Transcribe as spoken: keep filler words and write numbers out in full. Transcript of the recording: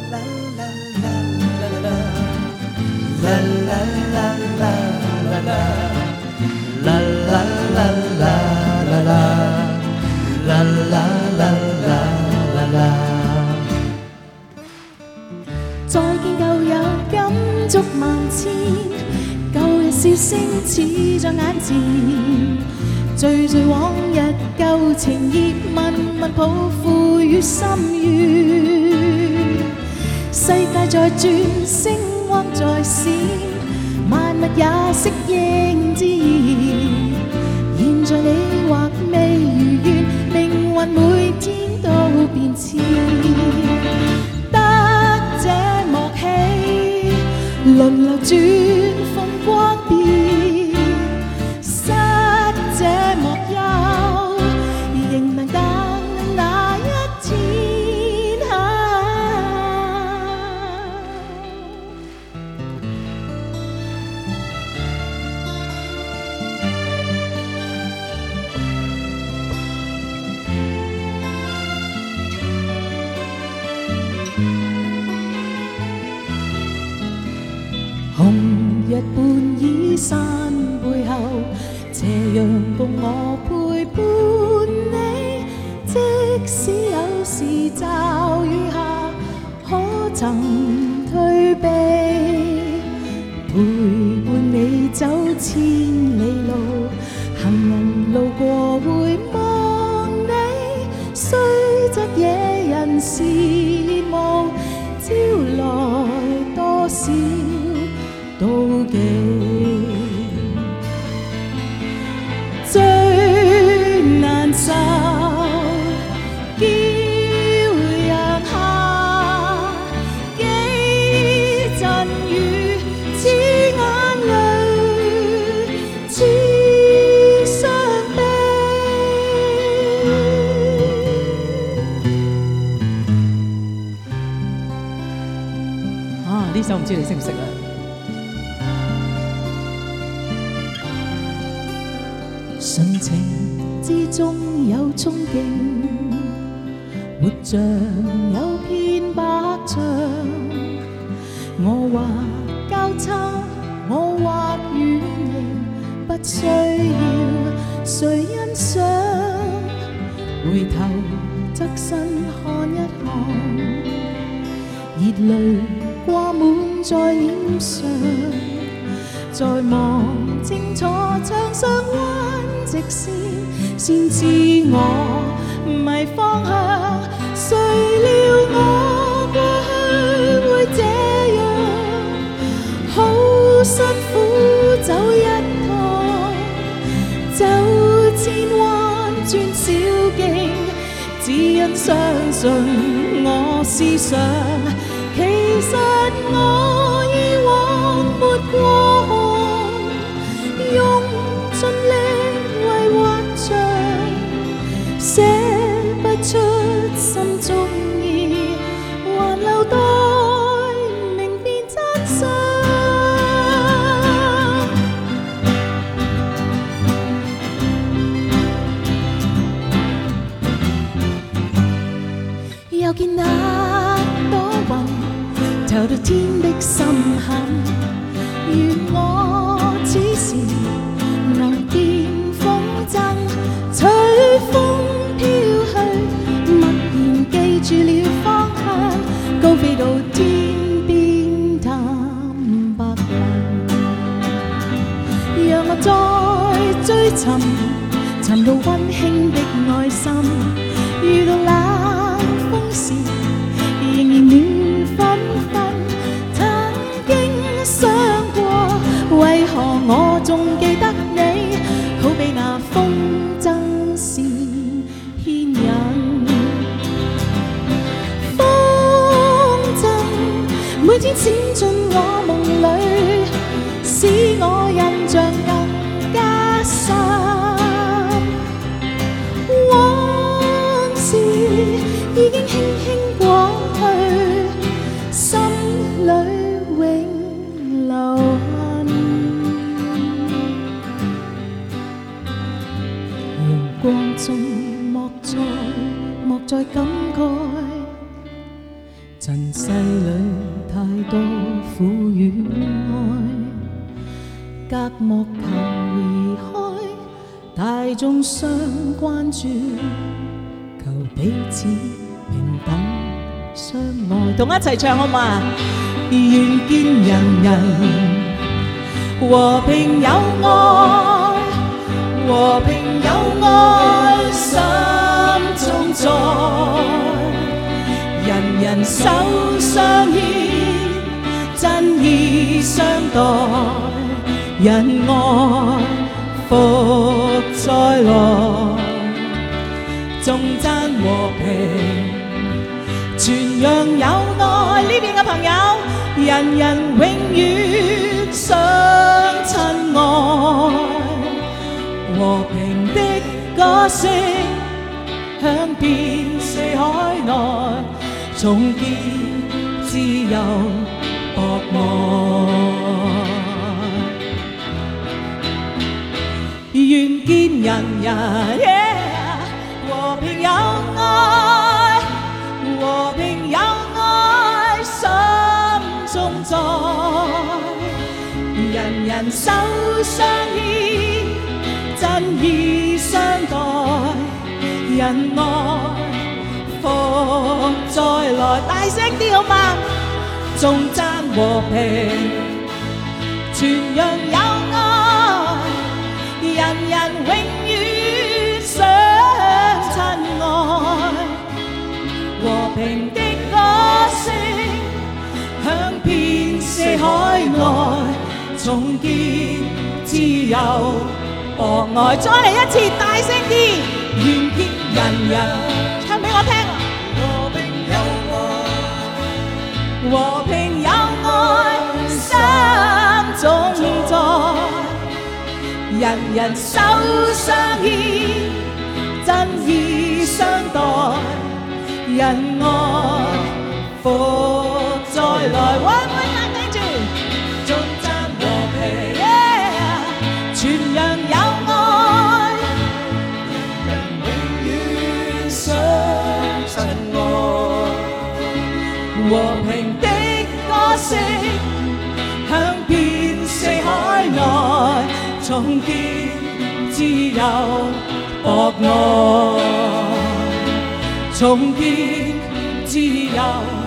再見舊友，感觸萬千，舊日笑聲似在眼前，追追往日舊情意，默默抱負於心願。世界在轉，星光在閃，萬物也適應自然。現在你或未如願，命運每天都變遷。輪流轉，風光變，失這莫憂，仍能等那一天。啊、紅日伴倚山背後，斜陽共我陪伴你。即使有時驟雨下，可曾退避？陪伴你走千里路，行人路過會望你。雖則野人是無，招來多少妒忌，最難受，叫人下幾陣雨，似眼淚，似傷悲。啊！呢首唔知你識唔識啊？純情之中有憧憬，活像有片白牆。我或交叉，我或遠形，不需要誰欣賞。回頭側身看一看，熱淚掛滿在臉上。再望清楚牆上彎直線，先知我迷方向。誰料我過去會這樣，好辛苦走一趟，走千彎轉小徑，只因相信我思想。其實我以往沒過，用盡力為畫像，寫不出心中意，還留待明辨真相。又見那朵雲投到天的深坎，願我此時能見風箏，隨風飄去，默然記住了方向，高飛到天邊探白雲。讓我再追尋，尋到溫馨的愛心，遇到冷風時，仍然暖紛紛。曾經想過，為何我仲記得你，好比那風箏線牽引。風箏每天閃進我夢裏，使我印象更加深。往事已經輕輕過去，心裏永留痕。陽光中莫再莫再感慨， 塵世裏太多苦與愛，隔膜求離開，大眾相關注，求彼此平等相愛。同一齊唱好嘛？願見人人和平有愛，和平有愛心中在。人人手相牽，真意相待，人愛復再來，頌讚和平，傳揚有愛。呢邊嘅朋友，人人永遠相親愛，和平的歌聲響遍四海內，重建自由博愛，願見人人、yeah, 和平有愛，和平有愛心中在，人人手相牽，真意相待，人愛復再來，大聲啲好嗎？頌讚和平，傳揚有愛，人人永遠相親愛，和平的歌聲響遍四海內，重建自由博愛。再嚟一次，大聲啲，願見人人。唱俾我聽，和平有愛，和平有愛心中在，人人手相牽，真意相待，人愛復再來。One more time，聽住，頌讚和平， yeah， 傳揚有愛，和平的歌聲響遍四海內，重建自由博愛，重建自由。